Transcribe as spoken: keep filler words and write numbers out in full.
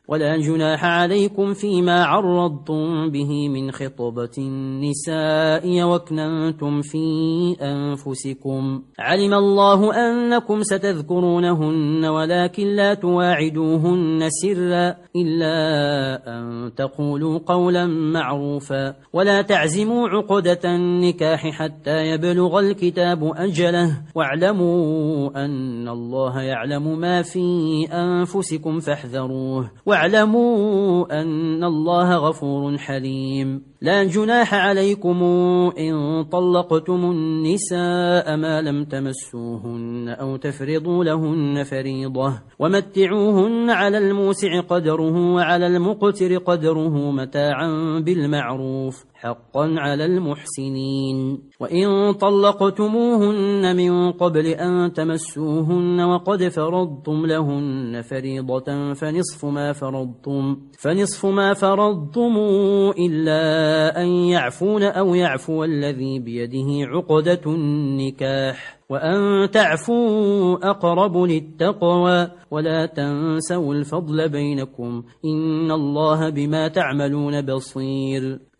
ولا جناح عليكم فيما عرضتم به من خطبة النساء وكننتم في أنفسكم. علم الله أنكم ستذكرونهن ولكن لا تواعدوهن سرا إلا أن تقولوا قولا معروفا ولا تعزموا عقدة النكاح حتى يبلغ الكتاب أجله واعلموا أن الله يعلم ما في أنفسكم فاحذروه واعلموا أن الله غفور حليم. لا جناح عليكم إن طلقتم النساء ما لم تمسوهن أو تفرضوا لهن فريضة ومتعوهن على الموسع قدره وعلى المقتر قدره متاعا بالمعروف حقا على المحسنين. وإن طلقتموهن من قبل أن تمسوهن وقد فرضتم لهن فريضة فنصف ما فرضتم فنصف ما فرضتم إلا أن يعفون أو يعفو الذي بيده عقدة النكاح وأن تعفوا أقرب للتقوى ولا تنسوا الفضل بينكم إن الله بما تعملون بصير.